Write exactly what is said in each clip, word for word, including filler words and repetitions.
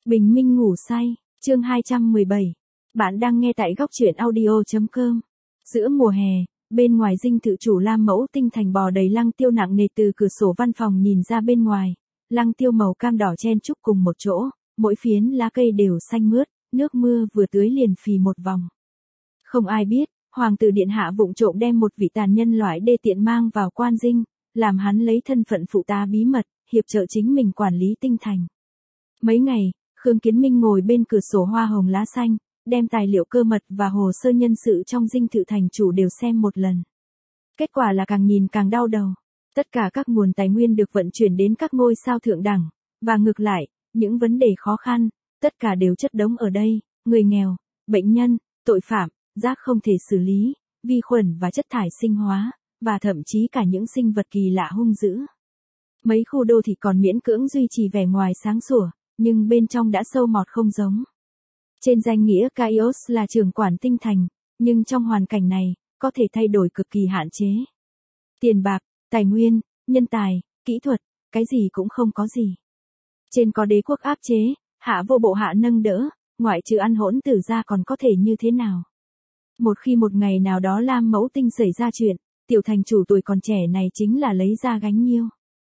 Bình minh ngủ say, chương hai trăm mười bảy. Bạn đang nghe tại góc truyện audio chấm com. Giữa mùa hè, bên ngoài dinh thự chủ Lam Mẫu Tinh Thành bò đầy lăng tiêu nặng nề từ cửa sổ văn phòng nhìn ra bên ngoài. Lăng tiêu màu cam đỏ chen chúc cùng một chỗ, mỗi phiến lá cây đều xanh mướt, nước mưa vừa tưới liền phì một vòng. Không ai biết, hoàng tử điện hạ vụng trộm đem một vị tàn nhân loại đê tiện mang vào quan dinh, làm hắn lấy thân phận phụ tá bí mật, hiệp trợ chính mình quản lý tinh thành. Mấy ngày, Khương Kiến Minh ngồi bên cửa sổ hoa hồng lá xanh, đem tài liệu cơ mật và hồ sơ nhân sự trong dinh thự thành chủ đều xem một lần. Kết quả là càng nhìn càng đau đầu. Tất cả các nguồn tài nguyên được vận chuyển đến các ngôi sao thượng đẳng, và ngược lại, những vấn đề khó khăn, tất cả đều chất đống ở đây, người nghèo, bệnh nhân, tội phạm, rác không thể xử lý, vi khuẩn và chất thải sinh hóa, và thậm chí cả những sinh vật kỳ lạ hung dữ. Mấy khu đô thị còn miễn cưỡng duy trì vẻ ngoài sáng sủa, nhưng bên trong đã sâu mọt không giống. Trên danh nghĩa Kaios là trưởng quản tinh thành, nhưng trong hoàn cảnh này, có thể thay đổi cực kỳ hạn chế. Tiền bạc, tài nguyên, nhân tài, kỹ thuật, cái gì cũng không có gì. Trên có đế quốc áp chế, hạ vô bộ hạ nâng đỡ, ngoại trừ ăn hỗn tử ra còn có thể như thế nào. Một khi một ngày nào đó Lam Mẫu Tinh xảy ra chuyện, tiểu thành chủ tuổi còn trẻ này chính là lấy ra gánh nhiêu.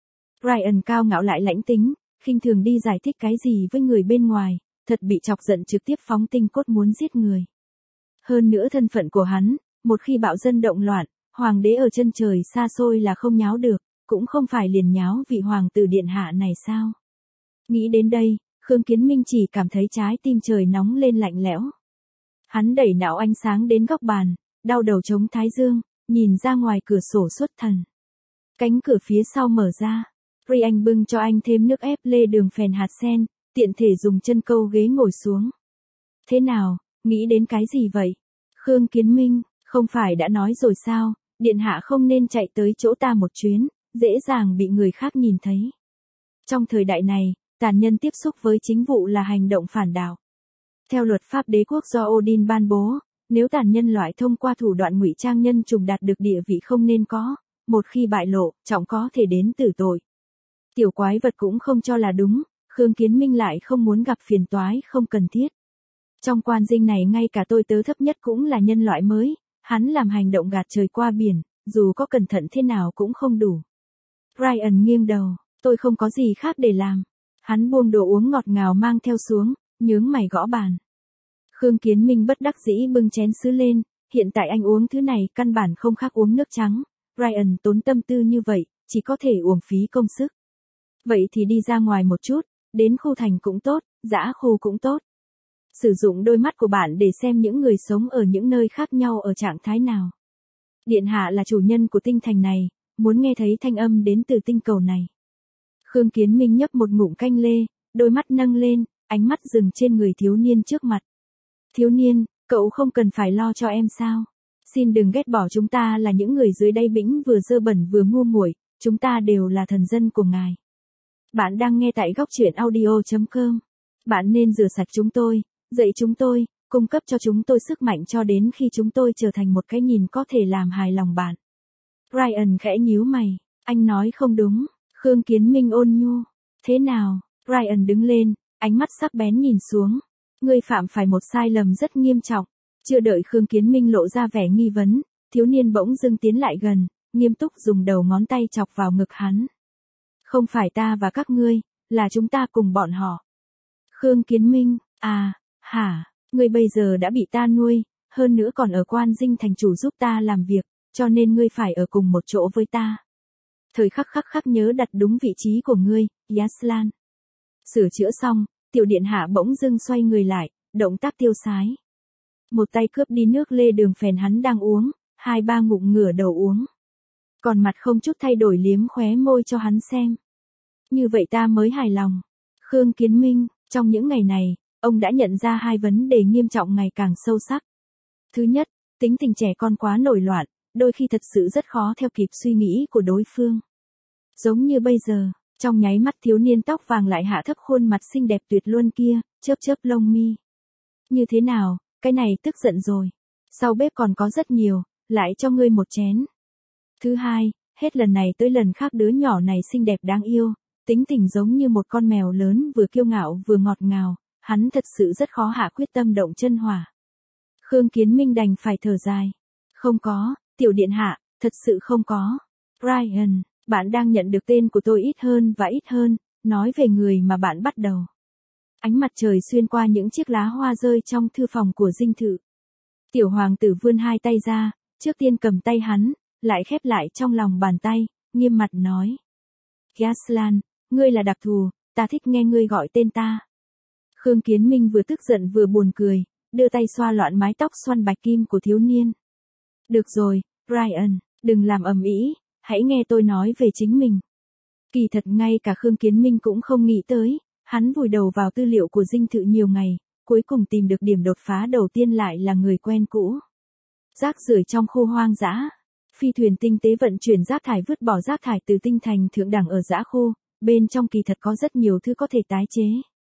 Ryan cao ngạo lại lãnh tính, khinh thường đi giải thích cái gì với người bên ngoài, thật bị chọc giận trực tiếp phóng tinh cốt muốn giết người. Hơn nữa thân phận của hắn, một khi bạo dân động loạn, hoàng đế ở chân trời xa xôi là không nháo được, cũng không phải liền nháo vị hoàng tử điện hạ này sao. Nghĩ đến đây, Khương Kiến Minh chỉ cảm thấy trái tim trời nóng lên lạnh lẽo. Hắn đẩy não ánh sáng đến góc bàn, đau đầu chống thái dương, nhìn ra ngoài cửa sổ xuất thần. Cánh cửa phía sau mở ra. Ryan bưng cho anh thêm nước ép lê đường phèn hạt sen, tiện thể dùng chân câu ghế ngồi xuống. Thế nào, nghĩ đến cái gì vậy? Khương Kiến Minh, không phải đã nói rồi sao, điện hạ không nên chạy tới chỗ ta một chuyến, dễ dàng bị người khác nhìn thấy. Trong thời đại này, tàn nhân tiếp xúc với chính vụ là hành động phản đạo. Theo luật pháp đế quốc do Odin ban bố, nếu tàn nhân loại thông qua thủ đoạn ngụy trang nhân trùng đạt được địa vị không nên có, một khi bại lộ, trọng có thể đến tử tội. Tiểu quái vật cũng không cho là đúng, Khương Kiến Minh lại không muốn gặp phiền toái không cần thiết. Trong quan dinh này ngay cả tôi tớ thấp nhất cũng là nhân loại mới, hắn làm hành động gạt trời qua biển, dù có cẩn thận thế nào cũng không đủ. Ryan nghiêng đầu, tôi không có gì khác để làm. Hắn buông đồ uống ngọt ngào mang theo xuống, nhướng mày gõ bàn. Khương Kiến Minh bất đắc dĩ bưng chén sứ lên, hiện tại anh uống thứ này căn bản không khác uống nước trắng. Ryan tốn tâm tư như vậy, chỉ có thể uổng phí công sức. Vậy thì đi ra ngoài một chút, đến khu thành cũng tốt, dã khu cũng tốt. Sử dụng đôi mắt của bạn để xem những người sống ở những nơi khác nhau ở trạng thái nào. Điện hạ là chủ nhân của tinh thành này, muốn nghe thấy thanh âm đến từ tinh cầu này. Khương Kiến Minh nhấp một ngụm canh lê, đôi mắt nâng lên, ánh mắt dừng trên người thiếu niên trước mặt. Thiếu niên, cậu không cần phải lo cho em sao? Xin đừng ghét bỏ chúng ta là những người dưới đây bĩnh vừa dơ bẩn vừa ngu muội, chúng ta đều là thần dân của ngài. Bạn đang nghe tại góc truyện audio chấm com. Bạn nên rửa sạch chúng tôi, dạy chúng tôi, cung cấp cho chúng tôi sức mạnh cho đến khi chúng tôi trở thành một cái nhìn có thể làm hài lòng bạn. Ryan khẽ nhíu mày, anh nói không đúng. Khương Kiến Minh ôn nhu. Thế nào? Ryan đứng lên, ánh mắt sắc bén nhìn xuống. Ngươi phạm phải một sai lầm rất nghiêm trọng. Chưa đợi Khương Kiến Minh lộ ra vẻ nghi vấn, thiếu niên bỗng dưng tiến lại gần, nghiêm túc dùng đầu ngón tay chọc vào ngực hắn. Không phải ta và các ngươi, là chúng ta cùng bọn họ. Khương Kiến Minh, à, hả, ngươi bây giờ đã bị ta nuôi, hơn nữa còn ở quan dinh thành chủ giúp ta làm việc, cho nên ngươi phải ở cùng một chỗ với ta. Thời khắc khắc khắc nhớ đặt đúng vị trí của ngươi, Yaslan. Sửa chữa xong, tiểu điện hạ bỗng dưng xoay người lại, động tác tiêu sái. Một tay cướp đi nước lê đường phèn hắn đang uống, hai ba ngụm ngửa đầu uống. Còn mặt không chút thay đổi liếm khóe môi cho hắn xem. Như vậy ta mới hài lòng. Khương Kiến Minh, trong những ngày này, ông đã nhận ra hai vấn đề nghiêm trọng ngày càng sâu sắc. Thứ nhất, tính tình trẻ con quá nổi loạn, đôi khi thật sự rất khó theo kịp suy nghĩ của đối phương. Giống như bây giờ, trong nháy mắt thiếu niên tóc vàng lại hạ thấp khuôn mặt xinh đẹp tuyệt luân kia, chớp chớp lông mi. Như thế nào, cái này tức giận rồi. Sau bếp còn có rất nhiều, lại cho ngươi một chén. Thứ hai, hết lần này tới lần khác đứa nhỏ này xinh đẹp đáng yêu, tính tình giống như một con mèo lớn vừa kiêu ngạo vừa ngọt ngào, hắn thật sự rất khó hạ quyết tâm động chân hỏa. Khương Kiến Minh đành phải thở dài. Không có, tiểu điện hạ, thật sự không có. Ryan, bạn đang nhận được tên của tôi ít hơn và ít hơn, nói về người mà bạn bắt đầu. Ánh mặt trời xuyên qua những chiếc lá hoa rơi trong thư phòng của dinh thự. Tiểu hoàng tử vươn hai tay ra, trước tiên cầm tay hắn, lại khép lại trong lòng bàn tay, nghiêm mặt nói. Gaslan, ngươi là đặc thù, ta thích nghe ngươi gọi tên ta. Khương Kiến Minh vừa tức giận vừa buồn cười, đưa tay xoa loạn mái tóc xoăn bạch kim của thiếu niên. Được rồi, Ryan, đừng làm ầm ĩ, hãy nghe tôi nói về chính mình. Kỳ thật ngay cả Khương Kiến Minh cũng không nghĩ tới, hắn vùi đầu vào tư liệu của dinh thự nhiều ngày, cuối cùng tìm được điểm đột phá đầu tiên lại là người quen cũ. Rác rưởi trong khu hoang dã. Phi thuyền tinh tế vận chuyển rác thải vứt bỏ rác thải từ tinh thành thượng đẳng ở dã khu, bên trong kỳ thật có rất nhiều thứ có thể tái chế.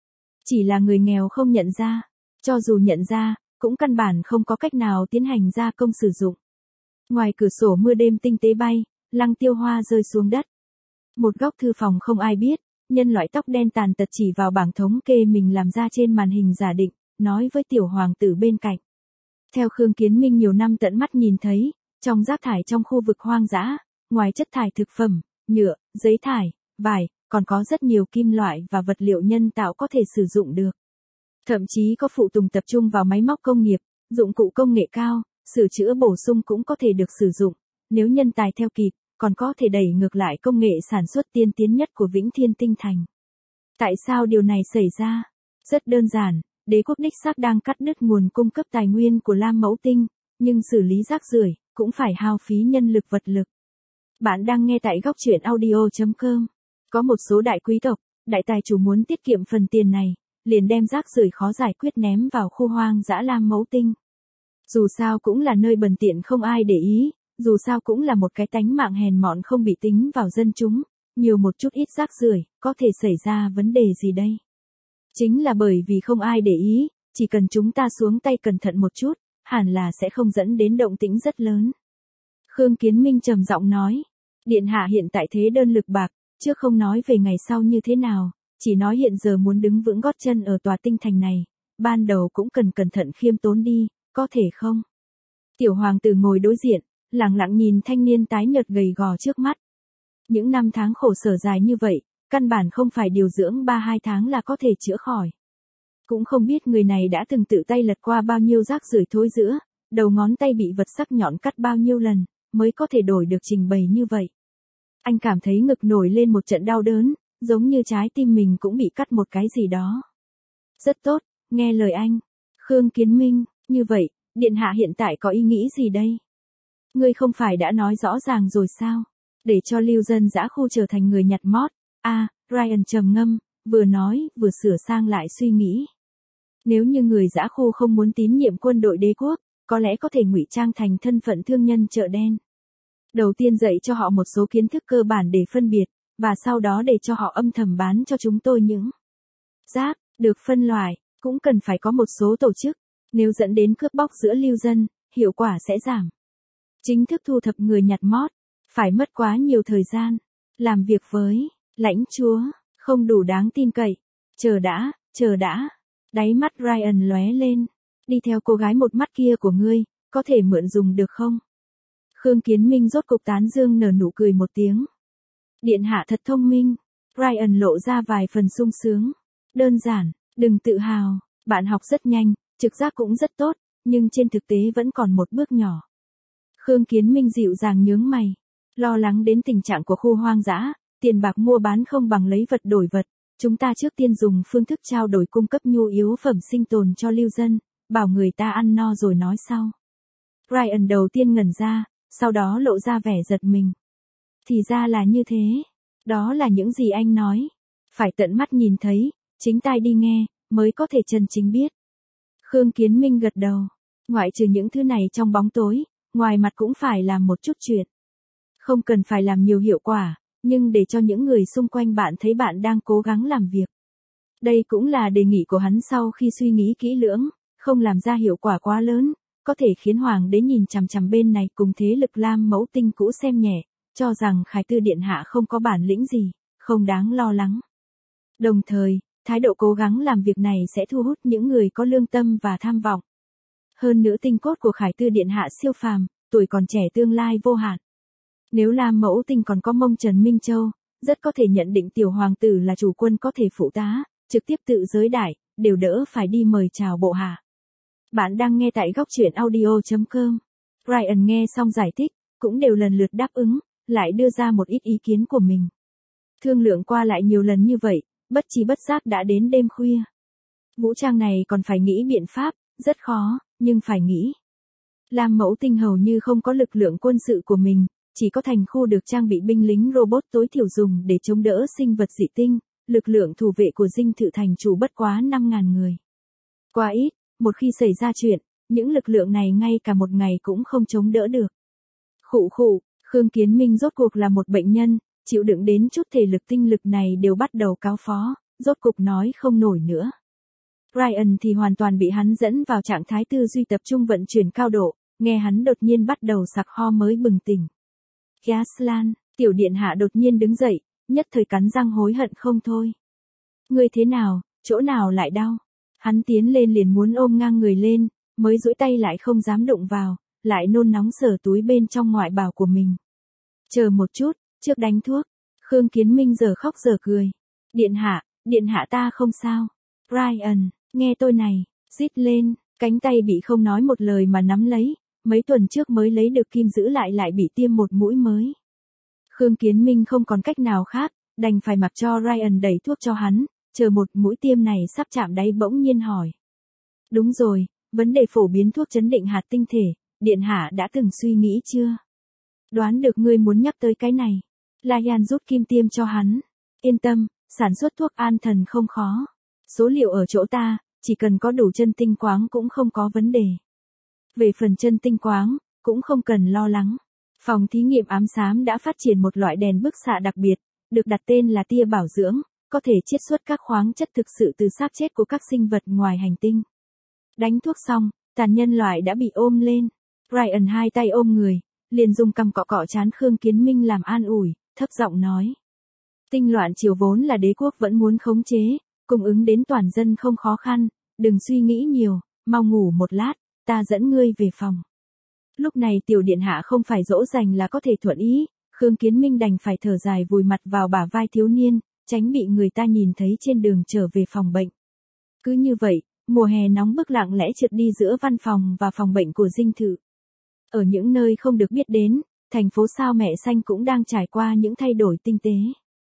Chỉ là người nghèo không nhận ra, cho dù nhận ra, cũng căn bản không có cách nào tiến hành gia công sử dụng. Ngoài cửa sổ mưa đêm tinh tế bay, lăng tiêu hoa rơi xuống đất. Một góc thư phòng không ai biết, nhân loại tóc đen tàn tật chỉ vào bảng thống kê mình làm ra trên màn hình giả định, nói với tiểu hoàng tử bên cạnh. Theo Khương Kiến Minh nhiều năm tận mắt nhìn thấy, trong rác thải trong khu vực hoang dã, ngoài chất thải thực phẩm, nhựa, giấy thải, vải, còn có rất nhiều kim loại và vật liệu nhân tạo có thể sử dụng được. Thậm chí có phụ tùng tập trung vào máy móc công nghiệp, dụng cụ công nghệ cao, sửa chữa bổ sung cũng có thể được sử dụng. Nếu nhân tài theo kịp, còn có thể đẩy ngược lại công nghệ sản xuất tiên tiến nhất của Vĩnh Thiên Tinh Thành. Tại sao điều này xảy ra? Rất đơn giản, đế quốc đích xác đang cắt đứt nguồn cung cấp tài nguyên của Lam Mẫu Tinh, nhưng xử lý rác rưởi cũng phải hao phí nhân lực vật lực. Bạn đang nghe tại góc truyện audio chấm com. Có một số đại quý tộc, đại tài chủ muốn tiết kiệm phần tiền này, liền đem rác rưởi khó giải quyết ném vào khu hoang dã Lam Mẫu Tinh. Dù sao cũng là nơi bần tiện không ai để ý, dù sao cũng là một cái tánh mạng hèn mọn không bị tính vào dân chúng, nhiều một chút ít rác rưởi, có thể xảy ra vấn đề gì đây? Chính là bởi vì không ai để ý, chỉ cần chúng ta xuống tay cẩn thận một chút, hẳn là sẽ không dẫn đến động tĩnh rất lớn. Khương Kiến Minh trầm giọng nói, điện hạ hiện tại thế đơn lực bạc, chứ không nói về ngày sau như thế nào, chỉ nói hiện giờ muốn đứng vững gót chân ở tòa tinh thành này, ban đầu cũng cần cẩn thận khiêm tốn đi, có thể không? Tiểu hoàng tử ngồi đối diện, lặng lặng nhìn thanh niên tái nhợt gầy gò trước mắt. Những năm tháng khổ sở dài như vậy, căn bản không phải điều dưỡng ba hai tháng là có thể chữa khỏi. Cũng không biết người này đã từng tự tay lật qua bao nhiêu rác rưởi thối rữa, đầu ngón tay bị vật sắc nhọn cắt bao nhiêu lần, mới có thể đổi được trình bày như vậy. Anh cảm thấy ngực nổi lên một trận đau đớn, giống như trái tim mình cũng bị cắt một cái gì đó. Rất tốt, nghe lời anh. Khương Kiến Minh, như vậy, điện hạ hiện tại có ý nghĩ gì đây? Ngươi không phải đã nói rõ ràng rồi sao? Để cho lưu dân dã khu trở thành người nhặt mót. À, Ryan trầm ngâm, vừa nói, vừa sửa sang lại suy nghĩ. Nếu như người dã khu không muốn tín nhiệm quân đội đế quốc, có lẽ có thể ngụy trang thành thân phận thương nhân chợ đen. Đầu tiên dạy cho họ một số kiến thức cơ bản để phân biệt, và sau đó để cho họ âm thầm bán cho chúng tôi những rác, được phân loại, cũng cần phải có một số tổ chức, nếu dẫn đến cướp bóc giữa lưu dân, hiệu quả sẽ giảm. Chính thức thu thập người nhặt mót, phải mất quá nhiều thời gian, làm việc với lãnh chúa, không đủ đáng tin cậy. Chờ đã, chờ đã, đáy mắt Ryan lóe lên, đi theo cô gái một mắt kia của ngươi, có thể mượn dùng được không? Khương Kiến Minh rốt cục tán dương nở nụ cười một tiếng. Điện hạ thật thông minh. Ryan lộ ra vài phần sung sướng. Đơn giản, đừng tự hào, bạn học rất nhanh, trực giác cũng rất tốt, nhưng trên thực tế vẫn còn một bước nhỏ. Khương Kiến Minh dịu dàng nhướng mày, lo lắng đến tình trạng của khu hoang dã, tiền bạc mua bán không bằng lấy vật đổi vật, chúng ta trước tiên dùng phương thức trao đổi cung cấp nhu yếu phẩm sinh tồn cho lưu dân, bảo người ta ăn no rồi nói sau. Ryan đầu tiên ngẩn ra, sau đó lộ ra vẻ giật mình. Thì ra là như thế, đó là những gì anh nói, phải tận mắt nhìn thấy, chính tai đi nghe, mới có thể chân chính biết. Khương Kiến Minh gật đầu, ngoại trừ những thứ này trong bóng tối, ngoài mặt cũng phải làm một chút chuyện. Không cần phải làm nhiều hiệu quả, nhưng để cho những người xung quanh bạn thấy bạn đang cố gắng làm việc. Đây cũng là đề nghị của hắn sau khi suy nghĩ kỹ lưỡng, không làm ra hiệu quả quá lớn, có thể khiến hoàng đế nhìn chằm chằm bên này cùng thế lực Lam Mẫu Tinh cũ xem nhẹ, cho rằng Khải Tư điện hạ không có bản lĩnh gì, không đáng lo lắng. Đồng thời, thái độ cố gắng làm việc này sẽ thu hút những người có lương tâm và tham vọng. Hơn nữa tinh cốt của Khải Tư điện hạ siêu phàm, tuổi còn trẻ tương lai vô hạn. Nếu Lam Mẫu Tinh còn có mông Trần Minh Châu, rất có thể nhận định tiểu hoàng tử là chủ quân có thể phụ tá, trực tiếp tự giới đại, đều đỡ phải đi mời chào bộ hạ. Bạn đang nghe tại góc truyện audio chấm com. Ryan nghe xong giải thích, cũng đều lần lượt đáp ứng, lại đưa ra một ít ý kiến của mình. Thương lượng qua lại nhiều lần như vậy, bất chi bất giác đã đến đêm khuya. Vũ trang này còn phải nghĩ biện pháp, rất khó, nhưng phải nghĩ. Lam Mẫu Tinh hầu như không có lực lượng quân sự của mình, chỉ có thành khu được trang bị binh lính robot tối thiểu dùng để chống đỡ sinh vật dị tinh, lực lượng thủ vệ của dinh thự thành chủ bất quá năm nghìn người. Quá ít, một khi xảy ra chuyện, những lực lượng này ngay cả một ngày cũng không chống đỡ được. Khụ khụ, Khương Kiến Minh rốt cuộc là một bệnh nhân, chịu đựng đến chút thể lực tinh lực này đều bắt đầu cáo phó, rốt cục nói không nổi nữa. Ryan thì hoàn toàn bị hắn dẫn vào trạng thái tư duy tập trung vận chuyển cao độ, nghe hắn đột nhiên bắt đầu sặc ho mới bừng tỉnh. Gaslan, tiểu điện hạ đột nhiên đứng dậy, nhất thời cắn răng hối hận không thôi. Ngươi thế nào, chỗ nào lại đau? Hắn tiến lên liền muốn ôm ngang người lên, mới duỗi tay lại không dám đụng vào, lại nôn nóng sờ túi bên trong ngoại bào của mình. Chờ một chút, trước đánh thuốc. Khương Kiến Minh giờ khóc giờ cười. Điện hạ, điện hạ ta không sao. Ryan, nghe tôi này, rít lên, cánh tay bị không nói một lời mà nắm lấy, mấy tuần trước mới lấy được kim giữ lại lại bị tiêm một mũi mới. Khương Kiến Minh không còn cách nào khác, đành phải mặc cho Ryan đẩy thuốc cho hắn, chờ một mũi tiêm này sắp chạm đáy bỗng nhiên hỏi. Đúng rồi, vấn đề phổ biến thuốc chấn định hạt tinh thể, điện hạ đã từng suy nghĩ chưa? Đoán được ngươi muốn nhắc tới cái này. Ryan rút kim tiêm cho hắn. Yên tâm, sản xuất thuốc an thần không khó. Số liệu ở chỗ ta, chỉ cần có đủ chân tinh quáng cũng không có vấn đề. Về phần chân tinh quáng, cũng không cần lo lắng. Phòng thí nghiệm ám xám đã phát triển một loại đèn bức xạ đặc biệt, được đặt tên là tia bảo dưỡng, có thể chiết xuất các khoáng chất thực sự từ xác chết của các sinh vật ngoài hành tinh. Đánh thuốc xong, tàn nhân loại đã bị ôm lên. Ryan hai tay ôm người, liền dùng cằm cọ cọ trán Khương Kiến Minh làm an ủi, thấp giọng nói. Tinh loạn triều vốn là đế quốc vẫn muốn khống chế, cung ứng đến toàn dân không khó khăn, đừng suy nghĩ nhiều, mau ngủ một lát, ta dẫn ngươi về phòng. Lúc này tiểu điện hạ không phải dỗ dành là có thể thuận ý, Khương Kiến Minh đành phải thở dài vùi mặt vào bả vai thiếu niên, tránh bị người ta nhìn thấy trên đường trở về phòng bệnh. Cứ như vậy, mùa hè nóng bức lặng lẽ trượt đi giữa văn phòng và phòng bệnh của dinh thự. Ở những nơi không được biết đến, thành phố sao mẹ xanh cũng đang trải qua những thay đổi tinh tế.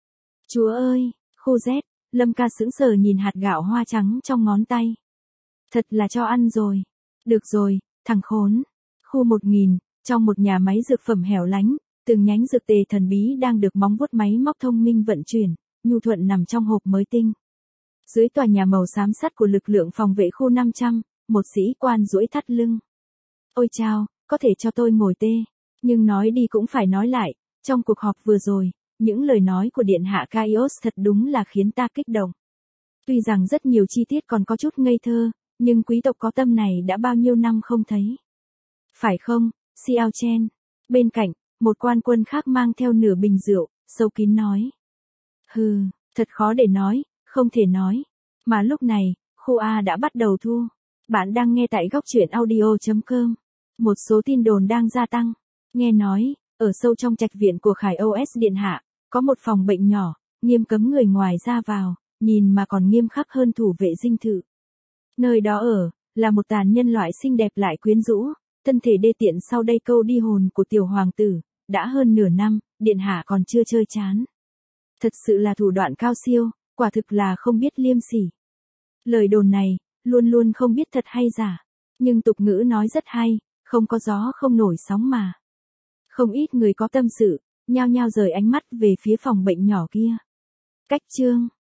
Chúa ơi, khu Z, Lâm Ca sững sờ nhìn hạt gạo hoa trắng trong ngón tay. Thật là cho ăn rồi. Được rồi, thằng khốn. Khu một nghìn, trong một nhà máy dược phẩm hẻo lánh, từng nhánh dược tề thần bí đang được móng vuốt máy móc thông minh vận chuyển, nhu thuận nằm trong hộp mới tinh. Dưới tòa nhà màu xám sắt của lực lượng phòng vệ khu năm trăm, một sĩ quan duỗi thắt lưng. Ôi chao, có thể cho tôi ngồi tê. Nhưng nói đi cũng phải nói lại, trong cuộc họp vừa rồi, những lời nói của Điện hạ Kaios thật đúng là khiến ta kích động. Tuy rằng rất nhiều chi tiết còn có chút ngây thơ, nhưng quý tộc có tâm này đã bao nhiêu năm không thấy. Phải không, Xiao Chen? Bên cạnh, một quan quân khác mang theo nửa bình rượu, sâu kín nói. Hừ, thật khó để nói, không thể nói. Mà lúc này, khu A đã bắt đầu thua. Bạn đang nghe tại góc truyện audio chấm com. Một số tin đồn đang gia tăng. Nghe nói, ở sâu trong trạch viện của Khải ô ét Điện hạ, có một phòng bệnh nhỏ, nghiêm cấm người ngoài ra vào, nhìn mà còn nghiêm khắc hơn thủ vệ dinh thự. Nơi đó ở, là một tàn nhân loại xinh đẹp lại quyến rũ, thân thể đê tiện sau đây câu đi hồn của tiểu hoàng tử, đã hơn nửa năm, Điện hạ còn chưa chơi chán. Thật sự là thủ đoạn cao siêu, quả thực là không biết liêm sỉ. Lời đồn này, luôn luôn không biết thật hay giả, nhưng tục ngữ nói rất hay, không có gió không nổi sóng mà. Không ít người có tâm sự, nhao nhao rời ánh mắt về phía phòng bệnh nhỏ kia. Cách chương